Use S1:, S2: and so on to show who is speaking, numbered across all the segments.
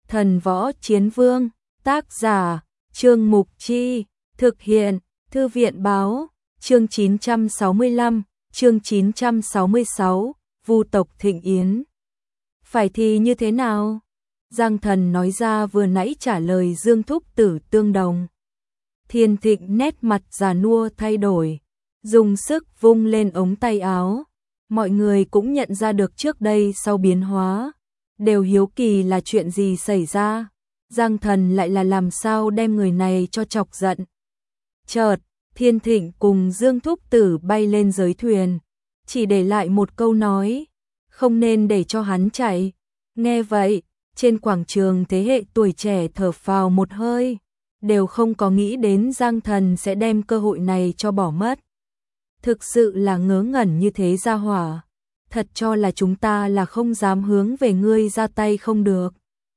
S1: Thần Võ Chiến Vương, tác giả, Trương Mục Chi, thực hiện, Thư viện Báo, chương 965, chương 966, Vu tộc Thịnh Yến. Phải thì như thế nào? Giang Thần nói ra vừa nãy trả lời Dương Thúc Tử tương đồng. Thiên Thịnh nét mặt già nua thay đổi, dùng sức vung lên ống tay áo. Mọi người cũng nhận ra được trước đây sau biến hóa, đều hiếu kỳ là chuyện gì xảy ra. Giang Thần lại là làm sao đem người này cho chọc giận. Chợt, Thiên Thịnh cùng Dương Thúc Tử bay lên giới thuyền, chỉ để lại một câu nói, không nên để cho hắn chạy. Nghe vậy, trên quảng trường thế hệ tuổi trẻ thở phào một hơi, đều không có nghĩ đến Giang Thần sẽ đem cơ hội này cho bỏ mất. Thực sự là ngớ ngẩn như thế gia hỏa, thật cho là chúng ta là không dám hướng về ngươi ra tay không được.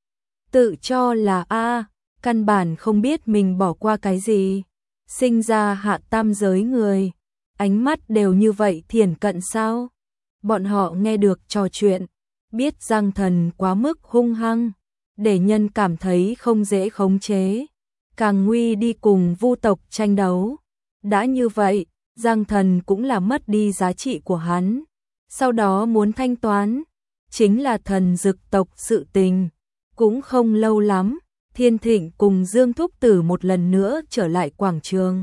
S1: Tự cho là căn bản không biết mình bỏ qua cái gì, sinh ra hạ tam giới người, ánh mắt đều như vậy thiển cận sao? Bọn họ nghe được trò chuyện, biết Giang Thần quá mức hung hăng, để nhân cảm thấy không dễ khống chế, càng nguy đi cùng Vu tộc tranh đấu. Đã như vậy, Giang Thần cũng là mất đi giá trị của hắn, sau đó muốn thanh toán, chính là Thần Dực tộc sự tình. Cũng không lâu lắm, Thiên Thịnh cùng Dương Thúc Tử một lần nữa trở lại quảng trường.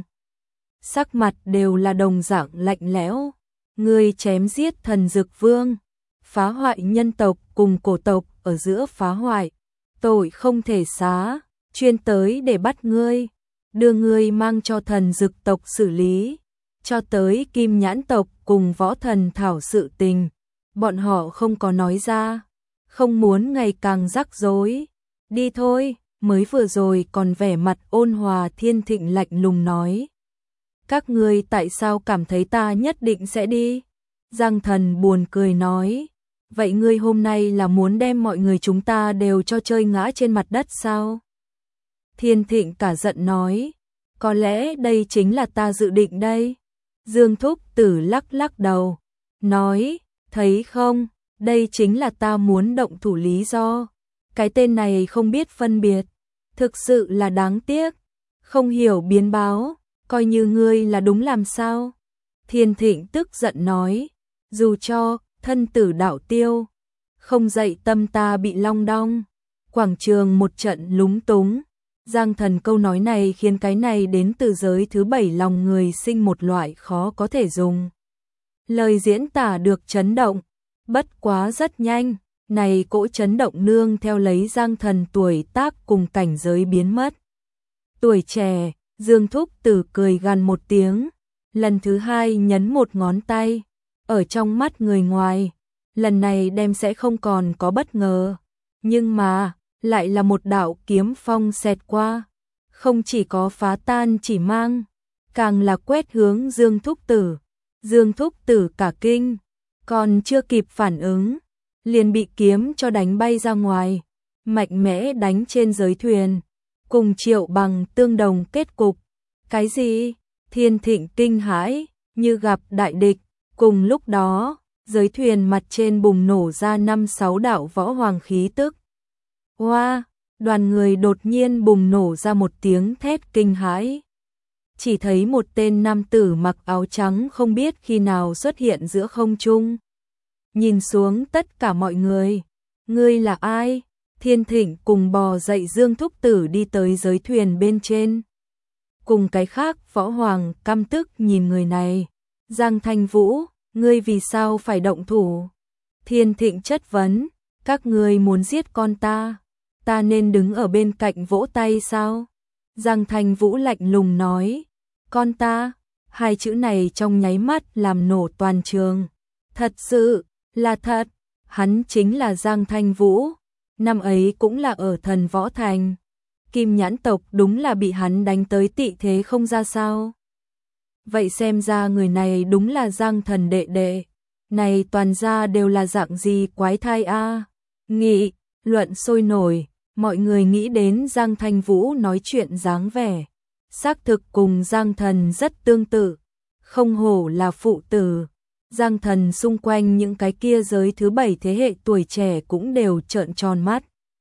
S1: Sắc mặt đều là đồng dạng lạnh lẽo. Ngươi chém giết Thần Dực Vương, phá hoại nhân tộc cùng cổ tộc ở giữa phá hoại, tội không thể xá, chuyên tới để bắt ngươi, đưa ngươi mang cho Thần Dực tộc xử lý, cho tới Kim Nhãn tộc cùng Võ Thần thảo sự tình, bọn họ không có nói ra, không muốn ngày càng rắc rối. Đi thôi, mới vừa rồi còn vẻ mặt ôn hòa Thiên Thịnh lạnh lùng nói. Các ngươi tại sao cảm thấy ta nhất định sẽ đi? Giang Thần buồn cười nói. Vậy ngươi hôm nay là muốn đem mọi người chúng ta đều cho chơi ngã trên mặt đất sao? Thiên Thịnh cả giận nói. Có lẽ đây chính là ta dự định đây. Dương Thúc Tử lắc lắc đầu, nói, thấy không, đây chính là ta muốn động thủ lý do. Cái tên này không biết phân biệt, thực sự là đáng tiếc, không hiểu biến báo, coi như ngươi là đúng làm sao. Thiên Thịnh tức giận nói, dù cho thân tử đạo tiêu, không dậy tâm ta bị long đong. Quảng trường một trận lúng túng. Giang Thần câu nói này khiến cái này đến từ giới thứ 7 lòng người sinh một loại khó có thể dùng lời diễn tả được chấn động. Bất quá rất nhanh, này cỗ chấn động nương theo lấy Giang Thần tuổi tác cùng cảnh giới biến mất. Tuổi trẻ, Dương Thúc Tử cười gằn một tiếng, lần thứ hai nhấn một ngón tay, ở trong mắt người ngoài, lần này đem sẽ không còn có bất ngờ, nhưng mà lại là một đạo kiếm phong xẹt qua, không chỉ có phá tan chỉ mang, càng là quét hướng Dương Thúc Tử. Dương Thúc Tử cả kinh, còn chưa kịp phản ứng, liền bị kiếm cho đánh bay ra ngoài, mạnh mẽ đánh trên giới thuyền, cùng Triệu Bằng tương đồng kết cục. Cái gì? Thiên Thịnh kinh hãi, như gặp đại địch, cùng lúc đó, giới thuyền mặt trên bùng nổ ra 5-6 đạo võ hoàng khí tức. Hoa, đoàn người đột nhiên bùng nổ ra một tiếng thét kinh hãi. Chỉ thấy một tên nam tử mặc áo trắng không biết khi nào xuất hiện giữa không trung. Nhìn xuống tất cả mọi người, ngươi là ai? Thiên Thịnh cùng bò dậy Dương Thúc Tử đi tới giới thuyền bên trên. Cùng cái khác võ hoàng căm tức nhìn người này. Giang Thanh Vũ, ngươi vì sao phải động thủ? Thiên Thịnh chất vấn, các ngươi muốn giết con ta nên đứng ở bên cạnh vỗ tay sao? Giang Thanh Vũ lạnh lùng nói, con ta, hai chữ này trong nháy mắt làm nổ toàn trường. Thật sự, là thật, hắn chính là Giang Thanh Vũ, năm ấy cũng là ở Thần Võ Thành. Kim Nhãn tộc đúng là bị hắn đánh tới tị thế không ra sao. Vậy xem ra người này đúng là Giang Thần đệ đệ, này toàn ra đều là dạng gì quái thai a? Nghị luận sôi nổi, mọi người nghĩ đến Giang Thanh Vũ nói chuyện dáng vẻ, xác thực cùng Giang Thần rất tương tự, không hổ là phụ tử. Giang Thần xung quanh những cái kia giới thứ 7 thế hệ tuổi trẻ cũng đều trợn tròn mắt.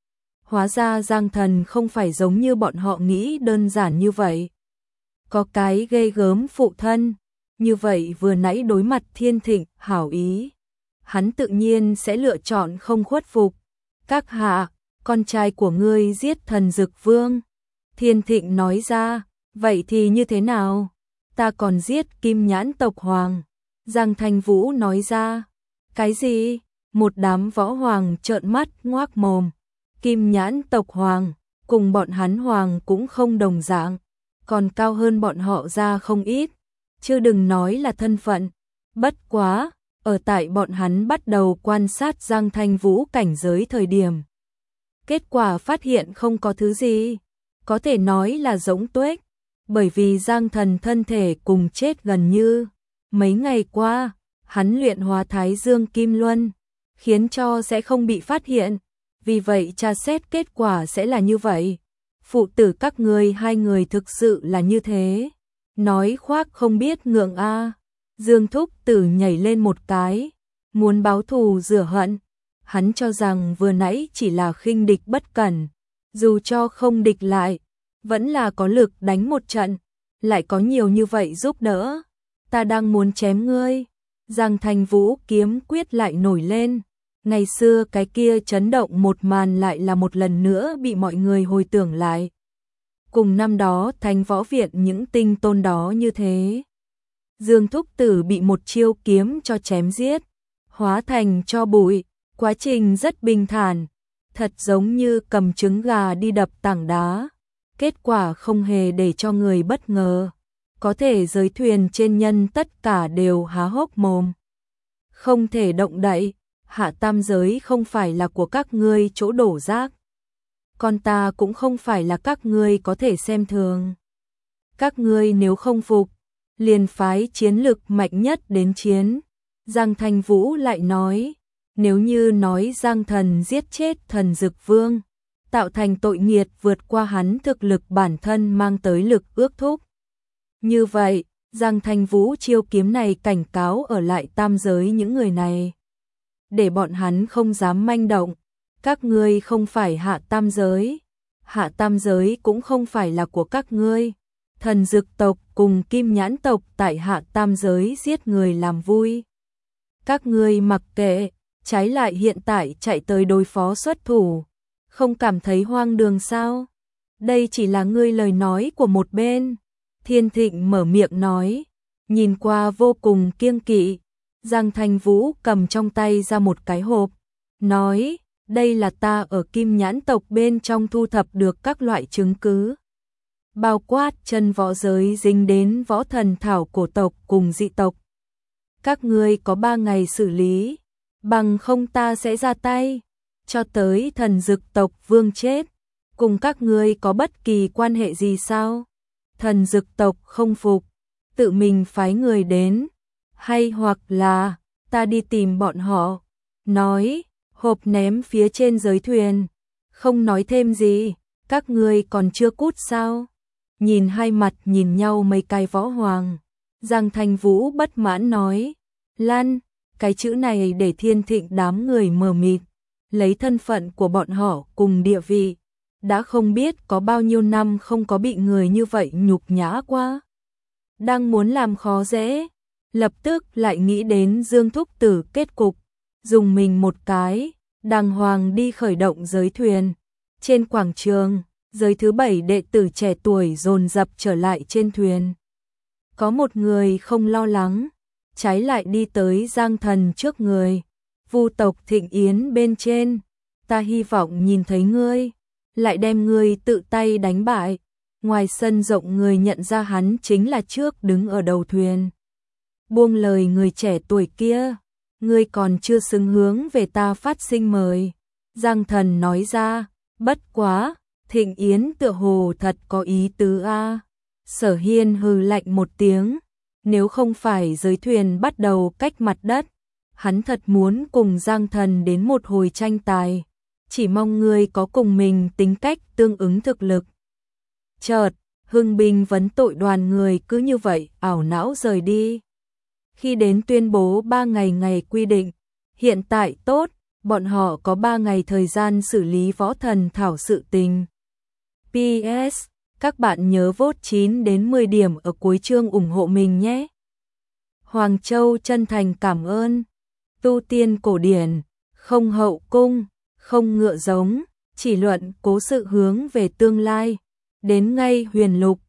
S1: Hóa ra Giang Thần không phải giống như bọn họ nghĩ đơn giản như vậy. Có cái ghê gớm phụ thân, như vậy vừa nãy đối mặt Thiên Thịnh hảo ý, hắn tự nhiên sẽ lựa chọn không khuất phục. Các hạ, con trai của ngươi giết Thần Dực Vương. Thiên Thịnh nói ra, vậy thì như thế nào? Ta còn giết Kim Nhãn tộc hoàng. Giang Thanh Vũ nói ra, cái gì? Một đám võ hoàng trợn mắt ngoác mồm. Kim Nhãn tộc hoàng, cùng bọn hắn hoàng cũng không đồng dạng, còn cao hơn bọn họ ra không ít, chứ đừng nói là thân phận. Bất quá, ở tại bọn hắn bắt đầu quan sát Giang Thanh Vũ cảnh giới thời điểm. Kết quả phát hiện không có thứ gì, có thể nói là giống tuếch, bởi vì Giang Thần thân thể cùng chết gần như. Mấy ngày qua, hắn luyện hóa Thái Dương Kim Luân, khiến cho sẽ không bị phát hiện, vì vậy tra xét kết quả sẽ là như vậy. Phụ tử các ngươi hai người thực sự là như thế. Nói khoác không biết ngượng a. Dương Thúc Tử nhảy lên một cái, muốn báo thù rửa hận. Hắn cho rằng vừa nãy chỉ là khinh địch bất cẩn, dù cho không địch lại, vẫn là có lực đánh một trận, lại có nhiều như vậy giúp đỡ. Ta đang muốn chém ngươi. Giang Thanh Vũ kiếm quyết lại nổi lên. Ngày xưa cái kia chấn động một màn lại là một lần nữa bị mọi người hồi tưởng lại. Cùng năm đó Thánh Võ Viện những tinh tôn đó như thế. Dương Thúc Tử bị một chiêu kiếm cho chém giết, hóa thành tro bụi, quá trình rất bình thản, thật giống như cầm trứng gà đi đập tảng đá. Kết quả không hề để cho người bất ngờ, có thể giới thuyền trên nhân tất cả đều há hốc mồm. Không thể động đậy, hạ tam giới không phải là của các ngươi chỗ đổ rác. Con ta cũng không phải là các ngươi có thể xem thường. Các ngươi nếu không phục, liền phái chiến lực mạnh nhất đến chiến. Giang Thanh Vũ lại nói, nếu như nói Giang Thần giết chết Thần Dực Vương, tạo thành tội nghiệt vượt qua hắn thực lực bản thân mang tới lực ước thúc. Như vậy, Giang Thanh Vũ chiêu kiếm này cảnh cáo ở lại tam giới những người này, để bọn hắn không dám manh động. Các ngươi không phải hạ tam giới cũng không phải là của các ngươi. Thần Dực tộc cùng Kim Nhãn tộc tại hạ tam giới giết người làm vui. Các ngươi mặc kệ, trái lại hiện tại chạy tới đối phó xuất thủ, không cảm thấy hoang đường sao? Đây chỉ là ngươi lời nói của một bên. Thiên Thịnh mở miệng nói, nhìn qua vô cùng kiêng kỵ. Giang Thanh Vũ cầm trong tay ra một cái hộp, nói, đây là ta ở Kim Nhãn tộc bên trong thu thập được các loại chứng cứ, bao quát chân võ giới dính đến võ thần thảo cổ tộc cùng dị tộc. Các ngươi có 3 ngày xử lý, bằng không ta sẽ ra tay, cho tới Thần Dực tộc vương chết. Cùng các ngươi có bất kỳ quan hệ gì sao? Thần Dực tộc không phục, tự mình phái người đến, hay hoặc là ta đi tìm bọn họ. Nói, hộp ném phía trên giới thuyền, không nói thêm gì. Các ngươi còn chưa cút sao? Nhìn hai mặt nhìn nhau mấy cái võ hoàng, Giang Thanh Vũ bất mãn nói, Lan, cái chữ này để Thiên Thịnh đám người mờ mịt, lấy thân phận của bọn họ cùng địa vị, đã không biết có bao nhiêu năm không có bị người như vậy nhục nhã qua. Đang muốn làm khó dễ, lập tức lại nghĩ đến Dương Thúc Tử kết cục, dùng mình một cái, đàng hoàng đi khởi động giới thuyền. Trên quảng trường, giới thứ 7 đệ tử trẻ tuổi dồn dập trở lại trên thuyền. Có một người không lo lắng, trái lại đi tới Giang Thần trước người. Vu tộc Thịnh Yến bên trên, ta hy vọng nhìn thấy ngươi, lại đem ngươi tự tay đánh bại. Ngoài sân rộng người nhận ra hắn chính là trước đứng ở đầu thuyền. Buông lời người trẻ tuổi kia, ngươi còn chưa xứng hướng về ta phát sinh mời. Giang Thần nói ra, bất quá, Thịnh Yến tựa hồ thật có ý tứ a. Sở Hiên hừ lạnh một tiếng, nếu không phải giới thuyền bắt đầu cách mặt đất, hắn thật muốn cùng Giang Thần đến một hồi tranh tài, chỉ mong ngươi có cùng mình tính cách tương ứng thực lực. Chợt, Hưng binh vấn tội đoàn người cứ như vậy ảo não rời đi. Khi đến tuyên bố 3 ngày quy định, hiện tại tốt, Bọn họ có 3 ngày thời gian xử lý Võ Thần Thảo sự tình. PS, các bạn nhớ vote 9 đến 10 điểm ở cuối chương ủng hộ mình nhé. Hoàng Châu chân thành cảm ơn. Tu tiên cổ điển, không hậu cung, không ngựa giống, chỉ luận cố sự hướng về tương lai. Đến ngay huyền lục,